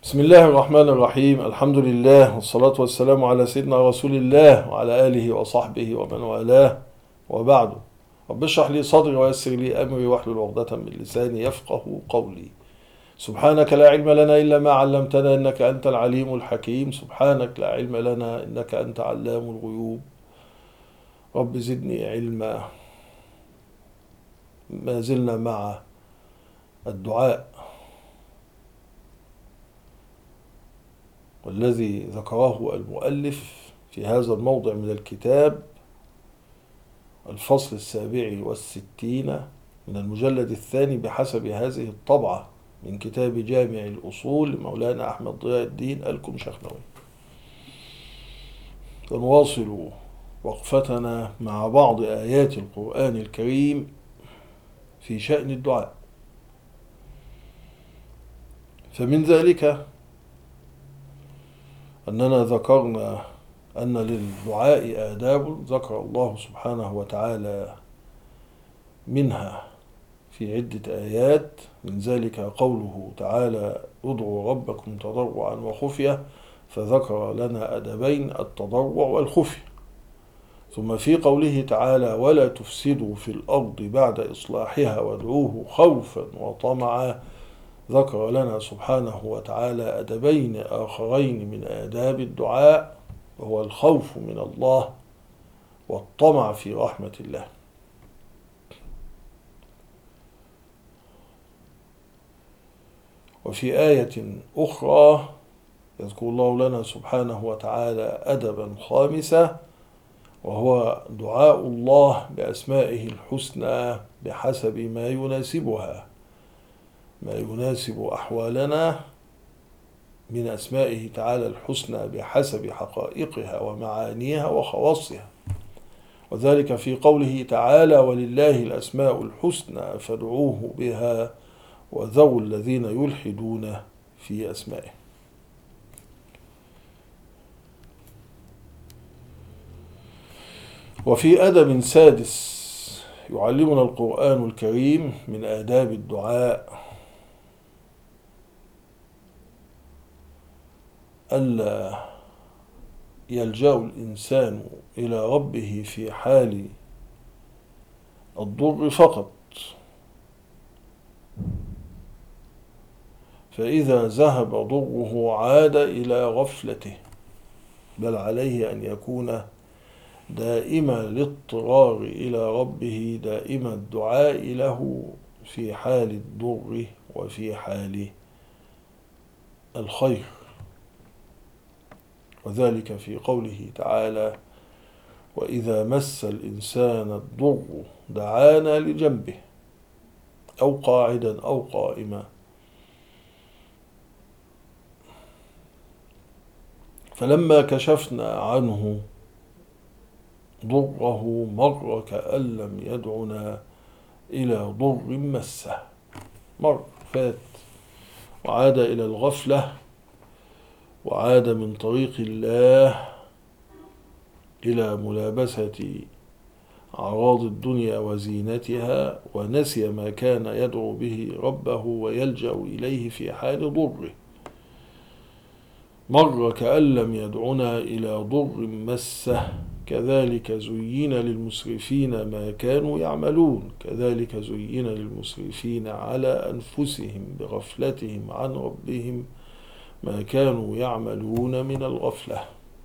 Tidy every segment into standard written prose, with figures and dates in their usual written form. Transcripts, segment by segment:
بسم الله الرحمن الرحيم. الحمد لله والصلاة والسلام على سيدنا رسول الله وعلى آله وصحبه ومن والاه، وبعد. رب اشرح لي صدري ويسر لي أمري واحلل عقدة من لساني يفقه قولي. سبحانك لا علم لنا إلا ما علمتنا إنك أنت العليم الحكيم. سبحانك لا علم لنا إنك أنت علام الغيوب. رب زدني علما. ما زلنا مع الدعاء، والذي ذكره المؤلف في هذا الموضع من الكتاب الفصل 67 من المجلد الثاني بحسب هذه الطبعة من كتاب جامع الأصول لمولانا أحمد ضياء الدين الكمشخنوي. نواصل وقفتنا مع بعض آيات القرآن الكريم في شأن الدعاء. فمن ذلك أننا ذكرنا أن للدعاء آداب ذكر الله سبحانه وتعالى منها في عدة آيات، من ذلك قوله تعالى: ادعوا ربكم تضرعا وخفية، فذكر لنا أدبين: التضرع والخفية. ثم في قوله تعالى: ولا تفسدوا في الأرض بعد إصلاحها وادعوه خوفا وطمعا، ذكر لنا سبحانه وتعالى أدبين آخرين من آداب الدعاء، وهو الخوف من الله والطمع في رحمة الله. وفي آية أخرى يذكر الله لنا سبحانه وتعالى أدبا خامسا، وهو دعاء الله بأسمائه الحسنى بحسب ما يناسبها، ما يناسب أحوالنا من أسمائه تعالى الحسنى بحسب حقائقها ومعانيها وخواصها. وذلك في قوله تعالى: ولله الأسماء الحسنى فادعوه بها وذروا الذين يلحدون في أسمائه. وفي أدب سادس يعلمنا القرآن الكريم من آداب الدعاء ألا يلجأ الإنسان إلى ربه في حال الضر فقط، فإذا ذهب ضره عاد إلى غفلته، بل عليه أن يكون دائم الاضطرار إلى ربه، دائم الدعاء له في حال الضر وفي حال الخير. وذلك في قوله تعالى: وإذا مس الإنسان الضر دعانا لجنبه أو قاعدا أو قائما. فلما كشفنا عنه ضره مر كأن لم يدعنا إلى ضر مسه، مر فات وعاد إلى الغفلة، وعاد من طريق الله إلى ملابسة أعراض الدنيا وزينتها، ونسي ما كان يدعو به ربه ويلجأ إليه في حال ضره. مر كأن لم يدعنا إلى ضر مسه. كذلك زين للمسرفين ما كانوا يعملون، كذلك زين للمسرفين على أنفسهم بغفلتهم عن ربهم ما كانوا يعملون من الغفلة.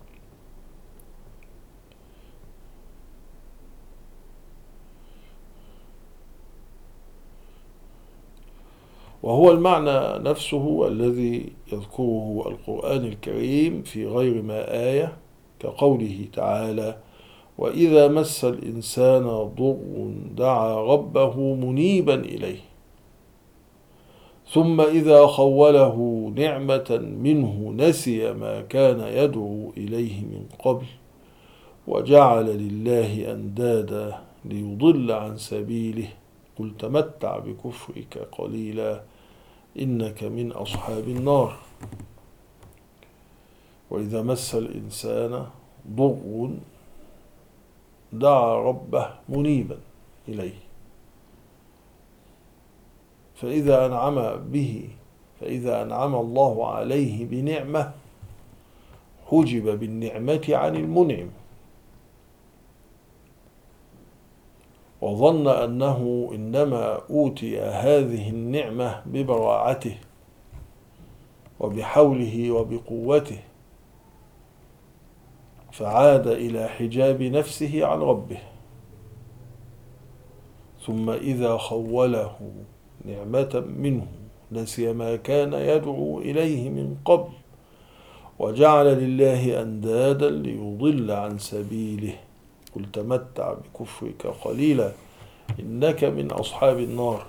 وهو المعنى نفسه الذي يذكره القرآن الكريم في غير ما آية، كقوله تعالى: وإذا مس الإنسان ضر دعا ربه منيبا إليه، ثم إذا خوله نعمة منه نسي ما كان يدعو إليه من قبل وجعل لله أندادا ليضل عن سبيله، قل تمتع بكفرك قليلا إنك من أصحاب النار. وإذا مس الإنسان ضر دعا ربه منيبا إليه، فإذا أنعم به فإذا أنعم الله عليه بنعمة حجب بالنعمة عن المنعم، وظن أنه إنما أوتي هذه النعمة ببراعته وبحوله وبقوته، فعاد إلى حجاب نفسه عن ربه. ثم إذا خوله نعمة منه نسي ما كان يدعو إليه من قبل، وجعل لله أندادا ليضل عن سبيله. قل تمتع بكفرك قليلا إنك من أصحاب النار.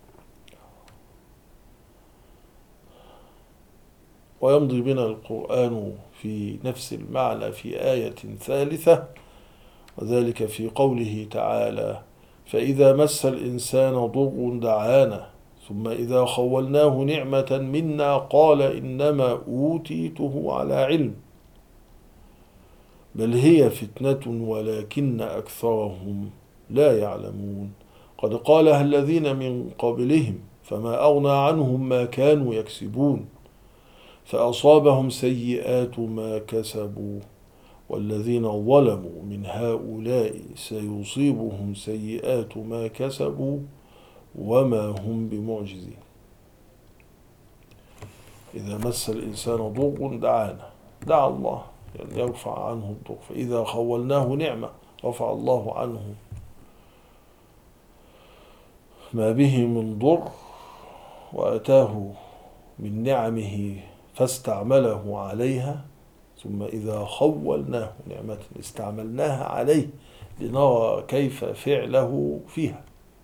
ويمضي بنا القرآن في نفس المعنى في آية ثالثة، وذلك في قوله تعالى: فإذا مس الإنسان ضر دعانا ثم إذا خولناه نعمة منا قال إنما أوتيته على علم بل هي فتنة ولكن أكثرهم لا يعلمون. قد قالها الذين من قبلهم فما أغنى عنهم ما كانوا يكسبون فأصابهم سيئات ما كسبوا والذين ظلموا من هؤلاء سيصيبهم سيئات ما كسبوا وما هم بمعجزين. إذا مس الإنسان ضر دعانا، دعا الله يعني يرفع عنه الضر، فإذا خولناه نعمة رفع الله عنه ما به من ضر وأتاه من نعمه فاستعمله عليها. ثم إذا خولناه نعمة استعملناها عليه لنرى كيف فعله فيها.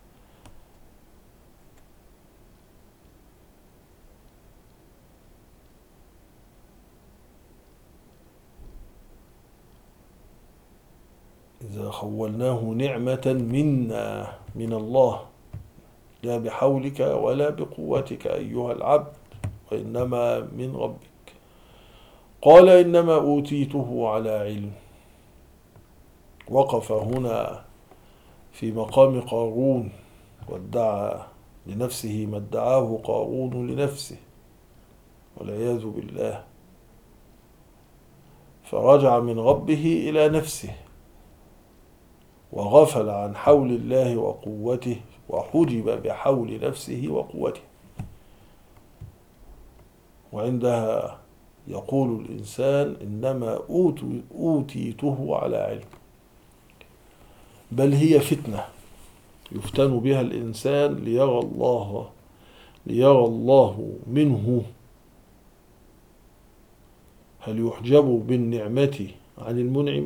إذا خولناه نعمة منا من الله لا بحولك ولا بقوتك أيها العبد وإنما من ربك. قال إنما أوتيته على علم. وقف هنا في مقام قارون وادعى لنفسه ما ادعاه قارون لنفسه والعياذ بالله، فرجع من ربه إلى نفسه وغفل عن حول الله وقوته وحجب بحول نفسه وقوته. وعندها يقول الإنسان إنما أوتيته على علم، بل هي فتنة يفتن بها الإنسان ليرى الله منه هل يحجب بالنعمة عن المنعم،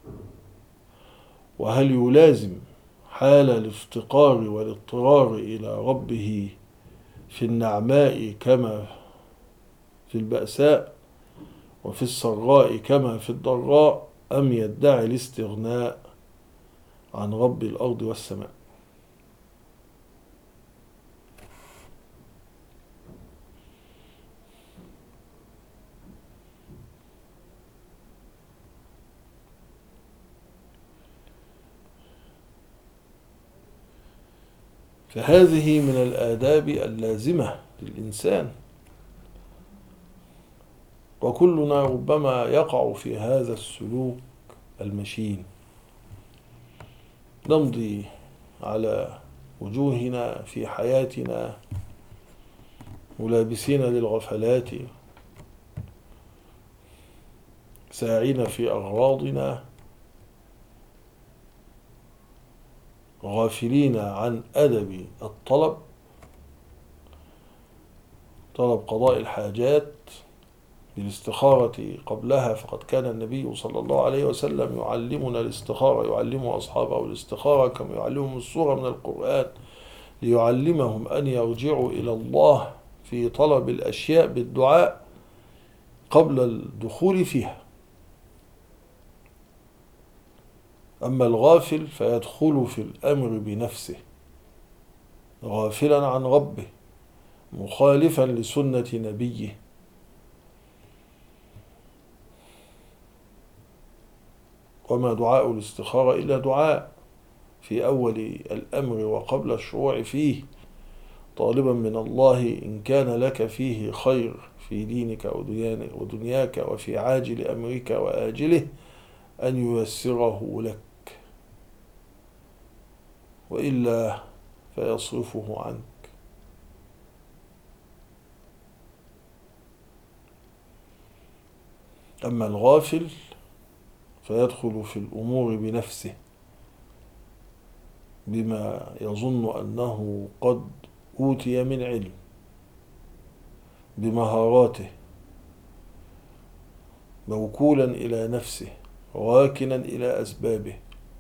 وهل يلازم حال الافتقار والاضطرار إلى ربه في النعماء كما في البأساء وفي السراء كما في الضراء، أم يدعي الاستغناء عن رب الأرض والسماء. فهذه من الآداب اللازمة للإنسان، وكلنا ربما يقع في هذا السلوك المشين. نمضي على وجوهنا في حياتنا ملابسين للغفلات ساعين في أغراضنا غافلين عن أدب الطلب، طلب قضاء الحاجات بالاستخارة قبلها. فقد كان النبي صلى الله عليه وسلم يعلمنا الاستخارة، يعلم أصحابه الاستخارة كما يعلمهم السورة من القرآن، ليعلمهم أن يرجعوا إلى الله في طلب الأشياء بالدعاء قبل الدخول فيها. أما الغافل فيدخل في الأمر بنفسه غافلا عن ربه مخالفا لسنة نبيه. وما دعاء الاستخارة إلا دعاء في أول الأمر وقبل الشروع فيه، طالبا من الله إن كان لك فيه خير في دينك ودنياك وفي عاجل أمرك وآجله أن ييسره لك، وإلا فيصرفه عنك. أما الغافل فيدخل في الأمور بنفسه بما يظن أنه قد أوتي من علم بمهاراته، موكولا إلى نفسه راكنا إلى أسبابه،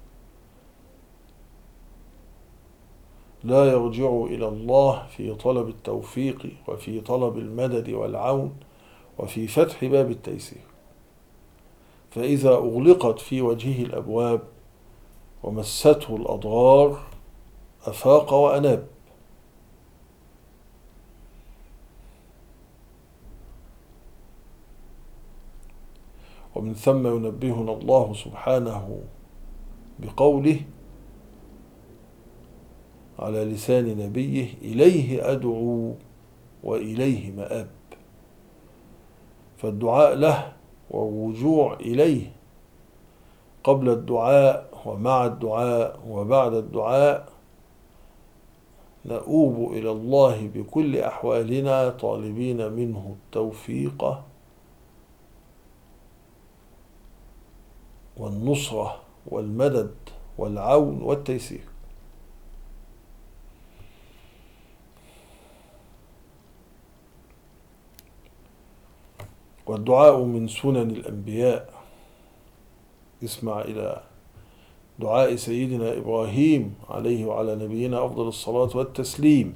لا يرجع إلى الله في طلب التوفيق وفي طلب المدد والعون وفي فتح باب التيسير. فإذا أغلقت في وجهه الأبواب ومسته الأضرار أفاق وأناب. ومن ثم ينبهنا الله سبحانه بقوله على لسان نبيه: إليه أدعو وإليه مآب. فالدعاء له والرجوع إليه قبل الدعاء ومع الدعاء وبعد الدعاء، نؤوب إلى الله بكل أحوالنا طالبين منه التوفيق والنصرة والمدد والعون والتيسير. والدعاء من سنن الأنبياء. اسمع إلى دعاء سيدنا إبراهيم عليه وعلى نبينا أفضل الصلاة والتسليم،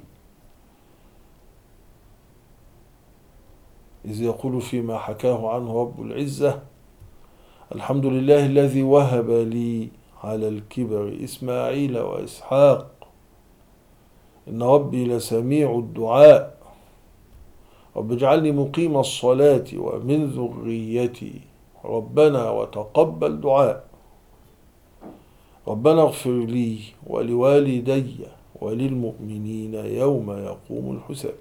إذ يقول فيما حكاه عنه رب العزة: الحمد لله الذي وهب لي على الكبر إسماعيل وإسحاق إن ربي لسميع الدعاء رب اجعلني مقيم الصلاة ومن ذريتي ربنا وتقبل دعاء ربنا اغفر لي ولوالدي وللمؤمنين يوم يقوم الحساب.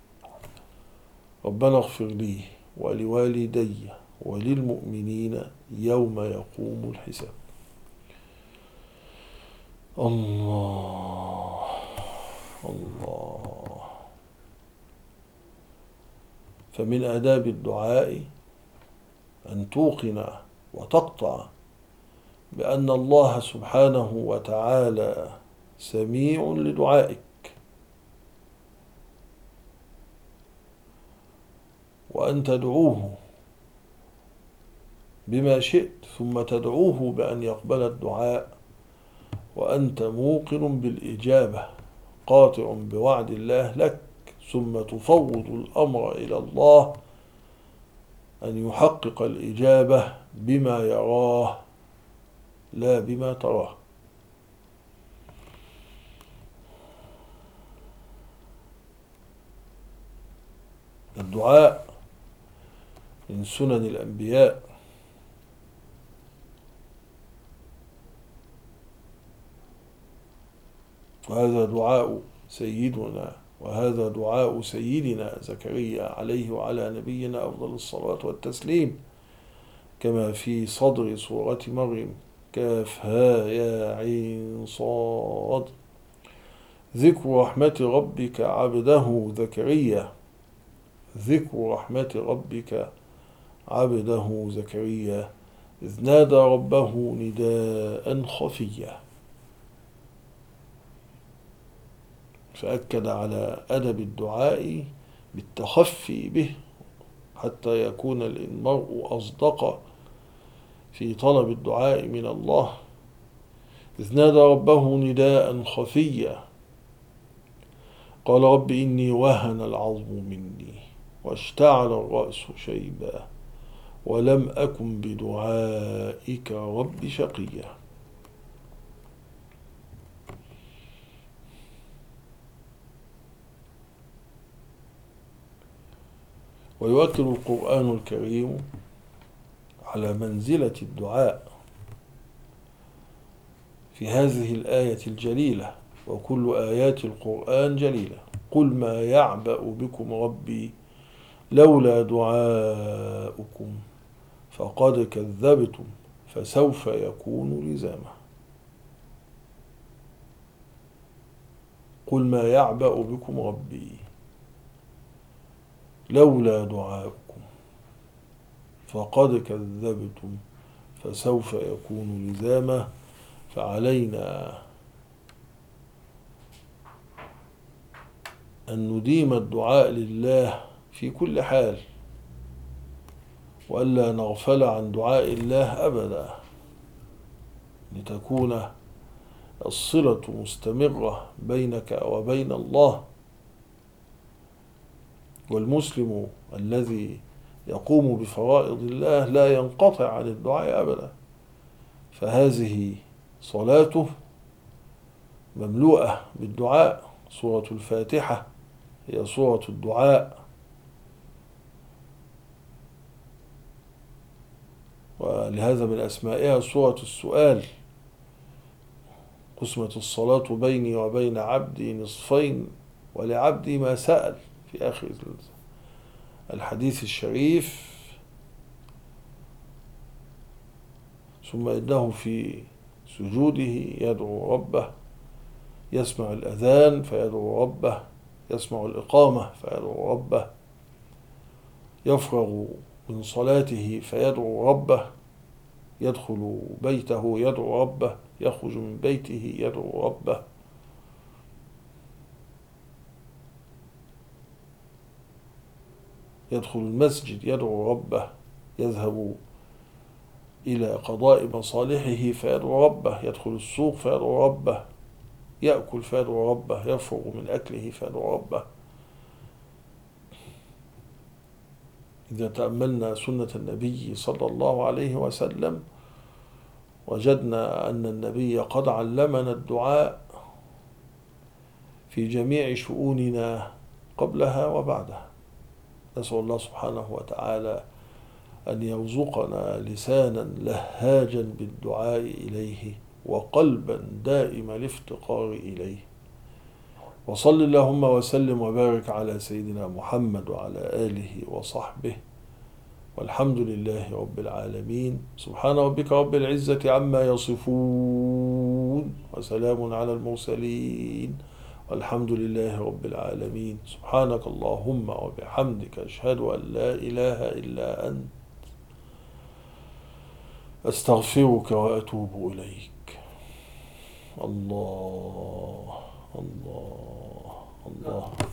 ربنا اغفر لي ولوالدي وللمؤمنين يوم يقوم الحساب. الله الله. فمن آداب الدعاء أن توقن وتقطع بأن الله سبحانه وتعالى سميع لدعائك، وأن تدعوه بما شئت ثم تدعوه بأن يقبل الدعاء وأنت موقن بالإجابة قاطع بوعد الله لك، ثم تفوض الأمر إلى الله أن يحقق الإجابة بما يراه لا بما تراه. الدعاء من سنن الأنبياء. وهذا دعاء سيدنا زكريا عليه وعلى نبينا أفضل الصلاة والتسليم، كما في صدر سورة مريم: كاف ها يا عين صاد. ذكر رحمة ربك عبده زكريا. ذكر رحمة ربك عبده زكريا إذ نادى ربه نداء خفيا. فأكد على أدب الدعاء بالتخفي به حتى يكون المرء أصدق في طلب الدعاء من الله. إذ نادى ربه نداء خفيا قال: رب إني وهن العظم مني واشتعل الرأس شيبا ولم أكن بدعائك رب شقيا. ويؤكد القرآن الكريم على منزلة الدعاء في هذه الآية الجليلة، وكل آيات القرآن جليلة، قل ما يعبأ بكم ربي لولا دعاؤكم فقد كذبتم فسوف يكون لزاما. قل ما يعبأ بكم ربي لولا دعاؤكم فقد كذبتم فسوف يكون لزاما. فعلينا أن نديم الدعاء لله في كل حال، وألا نغفل عن دعاء الله أبدا، لتكون الصلة مستمرة بينك وبين الله. والمسلم الذي يقوم بفرائض الله لا ينقطع عن الدعاء أبدا، فهذه صلاته مملوءة بالدعاء. سورة الفاتحة هي سورة الدعاء، ولهذا من أسمائها سورة السؤال. قسمت الصلاة بيني وبين عبدي نصفين ولعبدي ما سأل في آخر الحديث الشريف. ثم إنه في سجوده يدعو ربه، يسمع الأذان فيدعو ربه، يسمع الإقامة فيدعو ربه، يفرغ من صلاته فيدعو ربه، يدخل بيته يدعو ربه، يخرج من بيته يدعو ربه. يدخل المسجد يدعو ربه، يذهب إلى قضاء مصالحه فيدعو ربه، يدخل السوق فيدعو ربه، يأكل فيدعو ربه، يفرغ من أكله فيدعو ربه. إذا تأملنا سنة النبي صلى الله عليه وسلم وجدنا أن النبي قد علمنا الدعاء في جميع شؤوننا قبلها وبعدها. نسأل الله سبحانه وتعالى أن يرزقنا لسانا لهاجا بالدعاء إليه وقلبا دائم الافتقار إليه. وصل اللهم وسلم وبارك على سيدنا محمد وعلى آله وصحبه، والحمد لله رب العالمين. سبحان ربك رب العزة عما يصفون وسلام على المرسلين والحمد لله رب العالمين. سبحانك اللهم وبحمدك أشهد أن لا إله إلا أنت أستغفرك وأتوب إليك. الله الله الله.